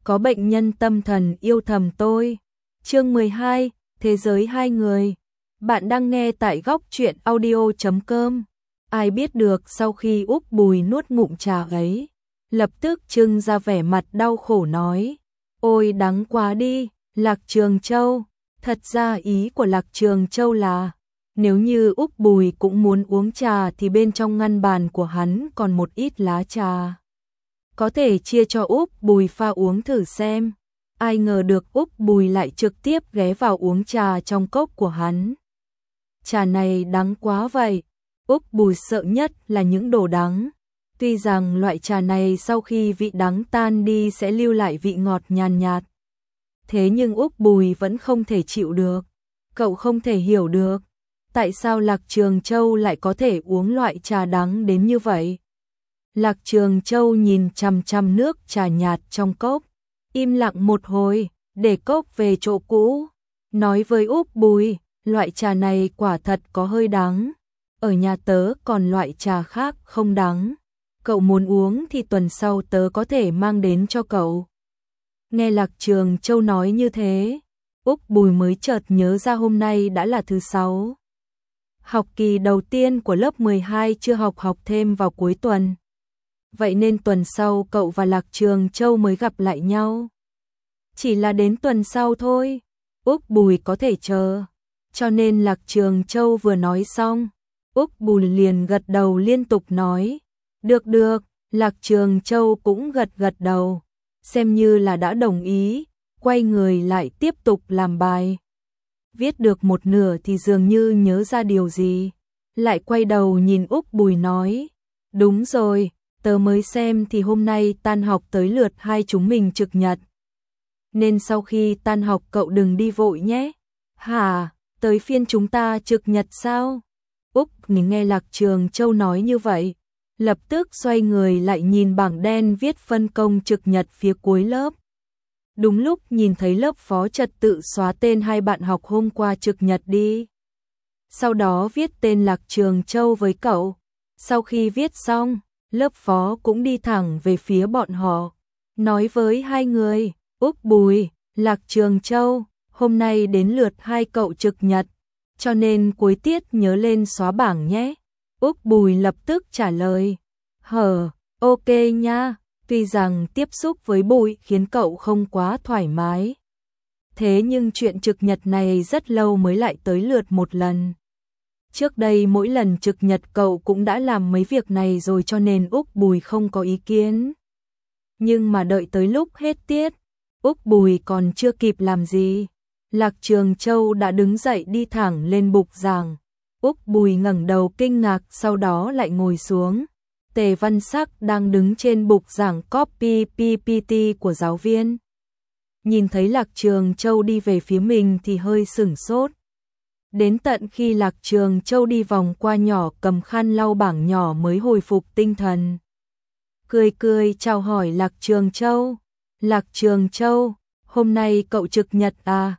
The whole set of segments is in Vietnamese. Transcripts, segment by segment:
có bệnh nhân tâm thần yêu thầm tôi. Chương 12, Thế giới hai người. Bạn đang nghe tại góc truyện audio.com. Ai biết được sau khi Úc Bùi nuốt ngụm trà ấy, lập tức trưng ra vẻ mặt đau khổ nói: "Ôi đắng quá đi, Lạc Trường Châu." Thật ra ý của Lạc Trường Châu là nếu như Úc Bùi cũng muốn uống trà thì bên trong ngăn bàn của hắn còn một ít lá trà, có thể chia cho Úc Bùi pha uống thử xem. Ai ngờ được Úc Bùi lại trực tiếp ghé vào uống trà trong cốc của hắn. Trà này đắng quá vậy. Úc Bùi sợ nhất là những đồ đắng. Tuy rằng loại trà này sau khi vị đắng tan đi sẽ lưu lại vị ngọt nhàn nhạt. Thế nhưng Úc Bùi vẫn không thể chịu được. Cậu không thể hiểu được tại sao Lạc Trường Châu lại có thể uống loại trà đắng đến như vậy. Lạc Trường Châu nhìn chằm chằm nước trà nhạt trong cốc, im lặng một hồi, để cốc về chỗ cũ, nói với Úc Bùi: "Loại trà này quả thật có hơi đắng. Ở nhà tớ còn loại trà khác không đắng. Cậu muốn uống thì tuần sau tớ có thể mang đến cho cậu." Nghe Lạc Trường Châu nói như thế, Úc Bùi mới chợt nhớ ra hôm nay đã là thứ 6. Học kỳ đầu tiên của lớp 12 chưa học thêm vào cuối tuần. Vậy nên tuần sau cậu và Lạc Trường Châu mới gặp lại nhau. Chỉ là đến tuần sau thôi, Úc Bùi có thể chờ. Cho nên Lạc Trường Châu vừa nói xong, Úc Bùi liền gật đầu liên tục nói: "Được được." Lạc Trường Châu cũng gật đầu, xem như là đã đồng ý, quay người lại tiếp tục làm bài. Viết được một nửa thì dường như nhớ ra điều gì, lại quay đầu nhìn Úc Bùi nói: "Đúng rồi, tớ mới xem thì hôm nay tan học tới lượt hai chúng mình trực nhật. Nên sau khi tan học cậu đừng đi vội nhé." "Hả, tới phiên chúng ta trực nhật sao?" Úc nghe Lạc Trường Châu nói như vậy, lập tức xoay người lại nhìn bảng đen viết phân công trực nhật phía cuối lớp. Đúng lúc nhìn thấy lớp phó trật tự xóa tên hai bạn học hôm qua trực nhật đi. Sau đó viết tên Lạc Trường Châu với cậu. Sau khi viết xong, lớp phó cũng đi thẳng về phía bọn họ, nói với hai người: "Úc Bùi, Lạc Trường Châu, hôm nay đến lượt hai cậu trực nhật, cho nên cuối tiết nhớ lên xóa bảng nhé." Úc Bùi lập tức trả lời: Ok nha." Tuy rằng tiếp xúc với Bùi khiến cậu không quá thoải mái, thế nhưng chuyện trực nhật này rất lâu mới lại tới lượt một lần. Trước đây mỗi lần trực nhật cậu cũng đã làm mấy việc này rồi, cho nên Úc Bùi không có ý kiến. Nhưng mà đợi tới lúc hết tiết, Úc Bùi còn chưa kịp làm gì, Lạc Trường Châu đã đứng dậy đi thẳng lên bục giảng. Úc Bùi ngẩng đầu kinh ngạc, sau đó lại ngồi xuống. Tề Văn Sắc đang đứng trên bục giảng copy PPT của giáo viên. Nhìn thấy Lạc Trường Châu đi về phía mình thì hơi sửng sốt. Đến tận khi Lạc Trường Châu đi vòng qua nhỏ cầm khăn lau bảng nhỏ mới hồi phục tinh thần. Cười chào hỏi Lạc Trường Châu. "Lạc Trường Châu, hôm nay cậu trực nhật à?"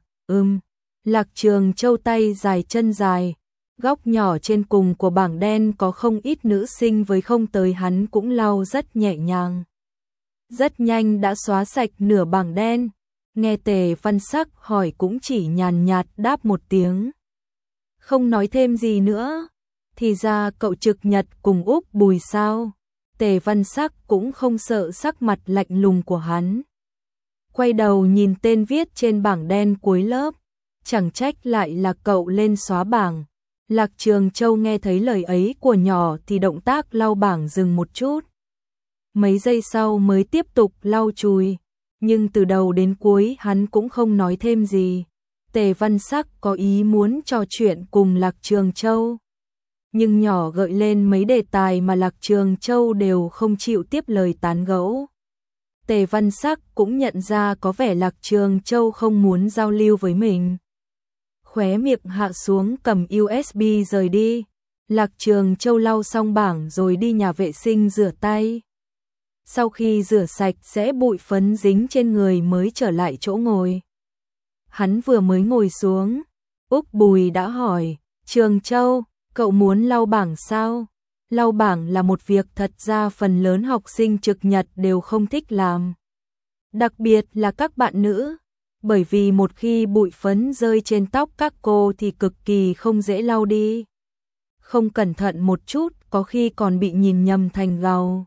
Lạc Trường Châu tay dài chân dài. Góc nhỏ trên cùng của bảng đen có không ít nữ sinh với không tới hắn cũng lau rất nhẹ nhàng. Rất nhanh đã xóa sạch nửa bảng đen. Nghe Tề Văn Sắc hỏi cũng chỉ nhàn nhạt đáp một tiếng, không nói thêm gì nữa. Thì ra cậu trực nhật cùng Úc Bùi sao? Tề Văn Sắc cũng không sợ sắc mặt lạnh lùng của hắn. Quay đầu nhìn tên viết trên bảng đen cuối lớp, chẳng trách lại là cậu lên xóa bảng. Lạc Trường Châu nghe thấy lời ấy của nhỏ thì động tác lau bảng dừng một chút. Mấy giây sau mới tiếp tục lau chùi, nhưng từ đầu đến cuối hắn cũng không nói thêm gì. Tề Văn Sắc có ý muốn trò chuyện cùng Lạc Trường Châu, nhưng nhỏ gợi lên mấy đề tài mà Lạc Trường Châu đều không chịu tiếp lời tán gẫu. Tề Văn Sắc cũng nhận ra có vẻ Lạc Trường Châu không muốn giao lưu với mình. Khóe miệng hạ xuống cầm USB rời đi. Lạc Trường Châu lau xong bảng rồi đi nhà vệ sinh rửa tay. Sau khi rửa sạch sẽ bụi phấn dính trên người mới trở lại chỗ ngồi. Hắn vừa mới ngồi xuống, Úc Bùi đã hỏi: "Trường Châu, cậu muốn lau bảng sao?" Lau bảng là một việc thật ra phần lớn học sinh trực nhật đều không thích làm. đặc biệt là các bạn nữ, bởi vì một khi bụi phấn rơi trên tóc các cô thì cực kỳ không dễ lau đi. Không cẩn thận một chút có khi còn bị nhìn nhầm thành gầu.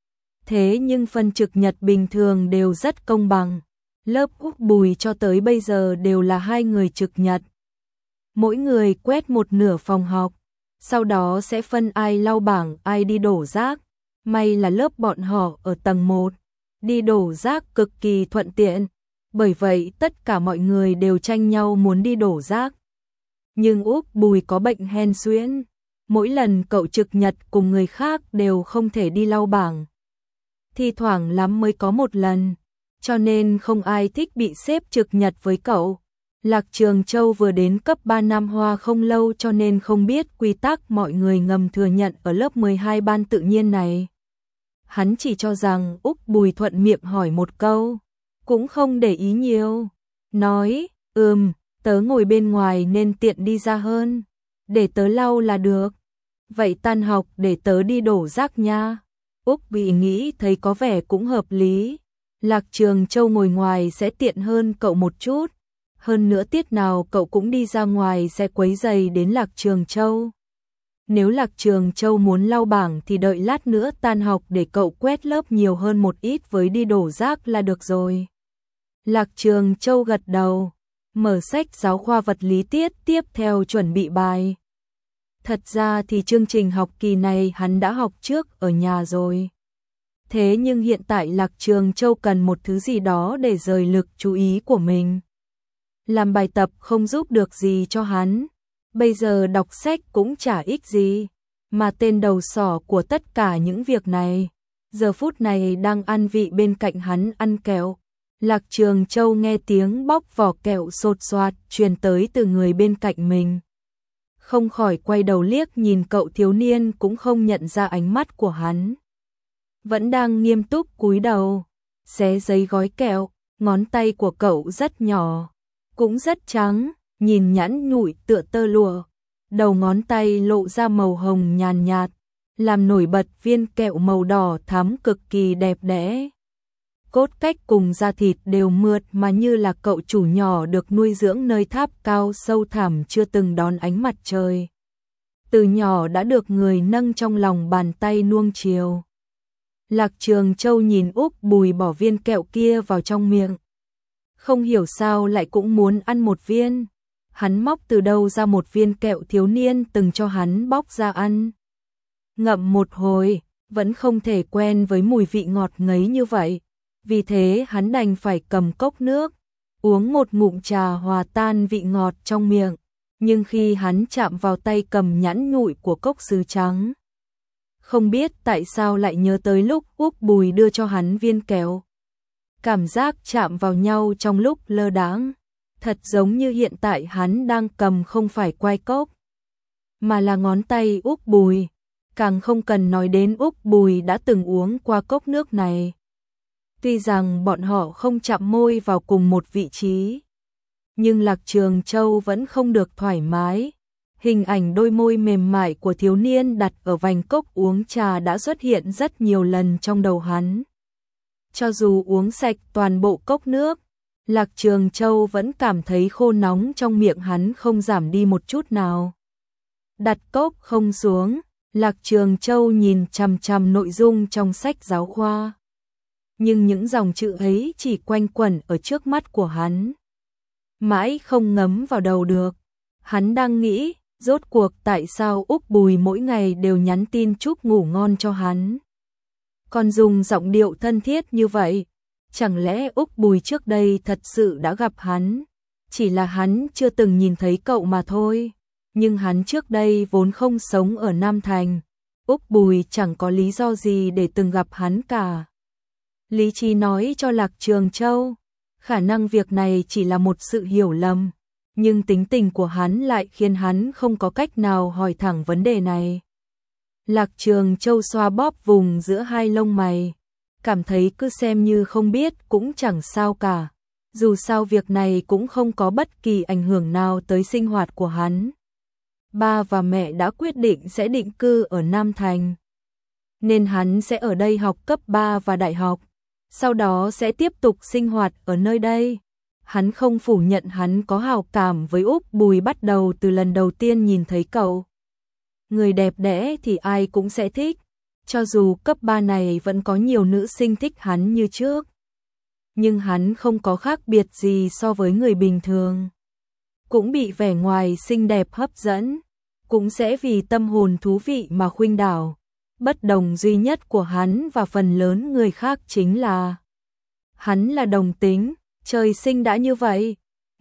Thế nhưng phân trực nhật bình thường đều rất công bằng. Lớp Úc Bùi cho tới bây giờ đều là 2 người trực nhật. Mỗi người quét một nửa phòng học, sau đó sẽ phân ai lau bảng, ai đi đổ rác. May là lớp bọn họ ở tầng 1, đi đổ rác cực kỳ thuận tiện, bởi vậy tất cả mọi người đều tranh nhau muốn đi đổ rác. Nhưng Úc Bùi có bệnh hen suyễn, mỗi lần cậu trực nhật cùng người khác đều không thể đi lau bảng. Thi thoảng lắm mới có một lần, cho nên không ai thích bị xếp trực nhật với cậu. Lạc Trường Châu vừa đến cấp 3 Nam Hoa không lâu cho nên không biết quy tắc mọi người ngầm thừa nhận ở lớp 12 ban tự nhiên này. Hắn chỉ cho rằng Úc Bùi thuận miệng hỏi một câu, cũng không để ý nhiều. Nói, tớ ngồi bên ngoài nên tiện đi ra hơn, để tớ lau là được. Vậy tan học để tớ đi đổ rác nha. Úc bị nghĩ thấy có vẻ cũng hợp lý. Lạc Trường Châu ngồi ngoài sẽ tiện hơn cậu một chút. Hơn nữa tiết nào cậu cũng đi ra ngoài sẽ quấy rầy đến Lạc Trường Châu. Nếu Lạc Trường Châu muốn lau bảng thì đợi lát nữa tan học để cậu quét lớp nhiều hơn một ít với đi đổ rác là được rồi. Lạc Trường Châu gật đầu, mở sách giáo khoa vật lý tiết tiếp theo chuẩn bị bài. Thật ra thì chương trình học kỳ này hắn đã học trước ở nhà rồi. Thế nhưng hiện tại Lạc Trường Châu cần một thứ gì đó để rời lực chú ý của mình. Làm bài tập không giúp được gì cho hắn. Bây giờ đọc sách cũng chả ích gì. Mà tên đầu sỏ của tất cả những việc này, giờ phút này đang ăn vị bên cạnh hắn ăn kẹo. Lạc Trường Châu nghe tiếng bóc vỏ kẹo sột soạt truyền tới từ người bên cạnh mình. Không khỏi quay đầu liếc nhìn cậu thiếu niên cũng không nhận ra ánh mắt của hắn. Vẫn đang nghiêm túc cúi đầu, xé giấy gói kẹo, ngón tay của cậu rất nhỏ, cũng rất trắng, nhìn nhẵn nhụi tựa tơ lụa. Đầu ngón tay lộ ra màu hồng nhàn nhạt, làm nổi bật viên kẹo màu đỏ thắm cực kỳ đẹp đẽ. Cốt cách cùng da thịt đều mượt mà như là cậu chủ nhỏ được nuôi dưỡng nơi tháp cao sâu thẳm chưa từng đón ánh mặt trời. Từ nhỏ đã được người nâng trong lòng bàn tay nuông chiều. Lạc Trường Châu nhìn Úc Bùi bỏ viên kẹo kia vào trong miệng. Không hiểu sao lại cũng muốn ăn một viên. Hắn móc từ đâu ra một viên kẹo thiếu niên từng cho hắn bóc ra ăn. Ngậm một hồi, vẫn không thể quen với mùi vị ngọt ngấy như vậy. Vì thế hắn đành phải cầm cốc nước, uống một ngụm trà hòa tan vị ngọt trong miệng. Nhưng khi hắn chạm vào tay cầm nhẵn nhụi của cốc sứ trắng, không biết tại sao lại nhớ tới lúc Úc Bùi đưa cho hắn viên kẹo. Cảm giác chạm vào nhau trong lúc lơ đãng, thật giống như hiện tại hắn đang cầm không phải quai cốc, mà là ngón tay Úc Bùi. Càng không cần nói đến Úc Bùi đã từng uống qua cốc nước này. Tuy rằng bọn họ không chạm môi vào cùng một vị trí, nhưng Lạc Trường Châu vẫn không được thoải mái. Hình ảnh đôi môi mềm mại của thiếu niên đặt ở vành cốc uống trà đã xuất hiện rất nhiều lần trong đầu hắn. Cho dù uống sạch toàn bộ cốc nước, Lạc Trường Châu vẫn cảm thấy khô nóng trong miệng hắn không giảm đi một chút nào. Đặt cốc không xuống, Lạc Trường Châu nhìn chằm chằm nội dung trong sách giáo khoa. Nhưng những dòng chữ ấy chỉ quanh quẩn ở trước mắt của hắn. Mãi không ngấm vào đầu được. Hắn đang nghĩ, rốt cuộc tại sao Úc Bùi mỗi ngày đều nhắn tin chúc ngủ ngon cho hắn. Còn dùng giọng điệu thân thiết như vậy. Chẳng lẽ Úc Bùi trước đây thật sự đã gặp hắn? Chỉ là hắn chưa từng nhìn thấy cậu mà thôi. Nhưng hắn trước đây vốn không sống ở Nam Thành. Úc Bùi chẳng có lý do gì để từng gặp hắn cả. Lý trí nói cho Lạc Trường Châu, khả năng việc này chỉ là một sự hiểu lầm, nhưng tính tình của hắn lại khiến hắn không có cách nào hỏi thẳng vấn đề này. Lạc Trường Châu xoa bóp vùng giữa hai lông mày, cảm thấy cứ xem như không biết cũng chẳng sao cả, dù sao việc này cũng không có bất kỳ ảnh hưởng nào tới sinh hoạt của hắn. Ba và mẹ đã quyết định sẽ định cư ở Nam Thành, nên hắn sẽ ở đây học cấp 3 và đại học. sau đó sẽ tiếp tục sinh hoạt ở nơi đây. Hắn không phủ nhận hắn có hào cảm với Úc Bùi bắt đầu từ lần đầu tiên nhìn thấy cậu. Người đẹp đẽ thì ai cũng sẽ thích, cho dù cấp 3 này vẫn có nhiều nữ sinh thích hắn như trước. Nhưng hắn không có khác biệt gì so với người bình thường. Cũng bị vẻ ngoài xinh đẹp hấp dẫn, cũng sẽ vì tâm hồn thú vị mà khuynh đảo. Bất đồng duy nhất của hắn và phần lớn người khác chính là hắn là đồng tính, trời sinh đã như vậy.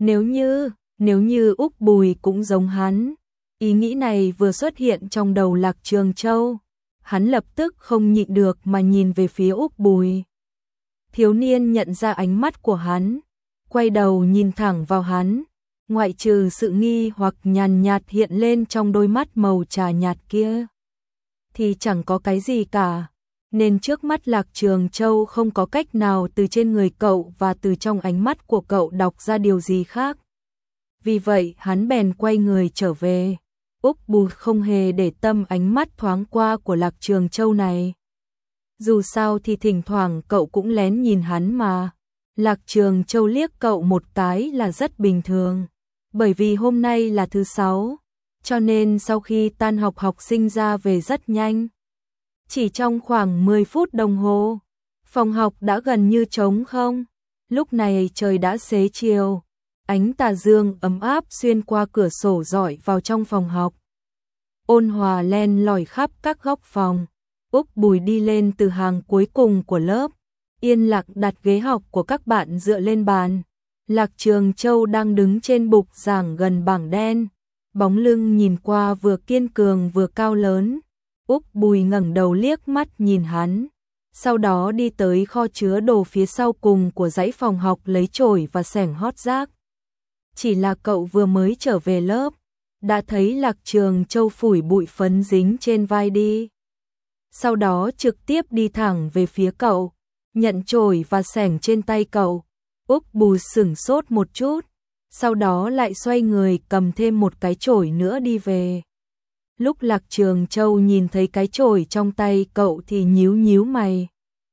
Nếu như Úc Bùi cũng giống hắn. Ý nghĩ này vừa xuất hiện trong đầu Lạc Trường Châu, hắn lập tức không nhịn được mà nhìn về phía Úc Bùi. Thiếu niên nhận ra ánh mắt của hắn, quay đầu nhìn thẳng vào hắn, ngoại trừ sự nghi hoặc nhàn nhạt hiện lên trong đôi mắt màu trà nhạt kia, thì chẳng có cái gì cả, nên trước mắt Lạc Trường Châu không có cách nào từ trên người cậu và từ trong ánh mắt của cậu đọc ra điều gì khác. Vì vậy hắn bèn quay người trở về. Úc Bùi không hề để tâm ánh mắt thoáng qua của Lạc Trường Châu này. Dù sao thì thỉnh thoảng cậu cũng lén nhìn hắn mà. Lạc Trường Châu liếc cậu một cái là rất bình thường. Bởi vì hôm nay là thứ 6, cho nên sau khi tan học học sinh ra về rất nhanh. Chỉ trong khoảng 10 phút đồng hồ, phòng học đã gần như trống không. Lúc này trời đã xế chiều, ánh tà dương ấm áp xuyên qua cửa sổ rọi vào trong phòng học. Ôn hòa len lỏi khắp các góc phòng. Úc Bùi đi lên từ hàng cuối cùng của lớp, yên lặng đặt ghế học của các bạn dựa lên bàn. Lạc Trường Châu đang đứng trên bục giảng gần bảng đen, bóng lưng nhìn qua vừa kiên cường vừa cao lớn. Úc Bùi ngẩng đầu liếc mắt nhìn hắn, sau đó đi tới kho chứa đồ phía sau cùng của dãy phòng học lấy chổi và xẻng hót rác. Chỉ là cậu vừa mới trở về lớp, đã thấy Lạc Trường Châu phủi bụi phấn dính trên vai đi. Sau đó trực tiếp đi thẳng về phía cậu, nhận chổi và xẻng trên tay cậu. Úc Bùi sửng sốt một chút, sau đó lại xoay người cầm thêm một cái chổi nữa đi về. Lúc Lạc Trường Châu nhìn thấy cái chổi trong tay cậu thì nhíu nhíu mày.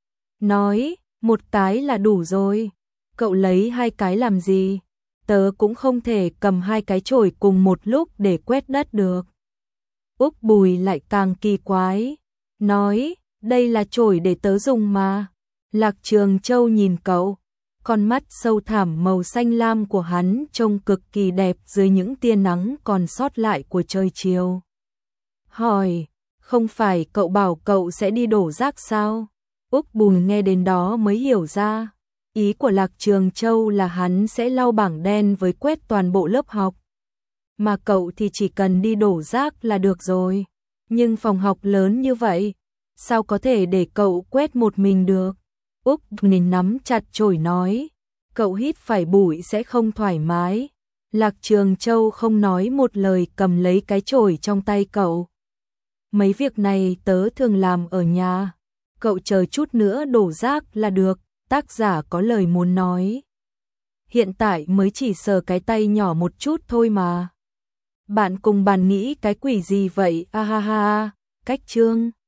Nói, một cái là đủ rồi, cậu lấy 2 cái làm gì? Tớ cũng không thể cầm 2 cái chổi cùng một lúc để quét đất được. Úc Bùi lại càng kỳ quái, nói, đây là chổi để tớ dùng mà. Lạc Trường Châu nhìn cậu, con mắt sâu thẳm màu xanh lam của hắn trông cực kỳ đẹp dưới những tia nắng còn sót lại của trời chiều. Hỏi, không phải cậu bảo cậu sẽ đi đổ rác sao? Úc Bùi nghe đến đó mới hiểu ra. Ý của Lạc Trường Châu là hắn sẽ lau bảng đen với quét toàn bộ lớp học. Mà cậu thì chỉ cần đi đổ rác là được rồi. Nhưng phòng học lớn như vậy, sao có thể để cậu quét một mình được? Úc Bùi nắm chặt chổi nói, cậu hít phải bụi sẽ không thoải mái. Lạc Trường Châu không nói một lời cầm lấy cái chổi trong tay cậu. Mấy việc này tớ thường làm ở nhà, cậu chờ chút nữa đổ rác là được. Tác giả có lời muốn nói. Hiện tại mới chỉ sờ cái tay nhỏ một chút thôi mà. Bạn cùng bàn nghĩ cái quỷ gì vậy? A ha ha, cách chương.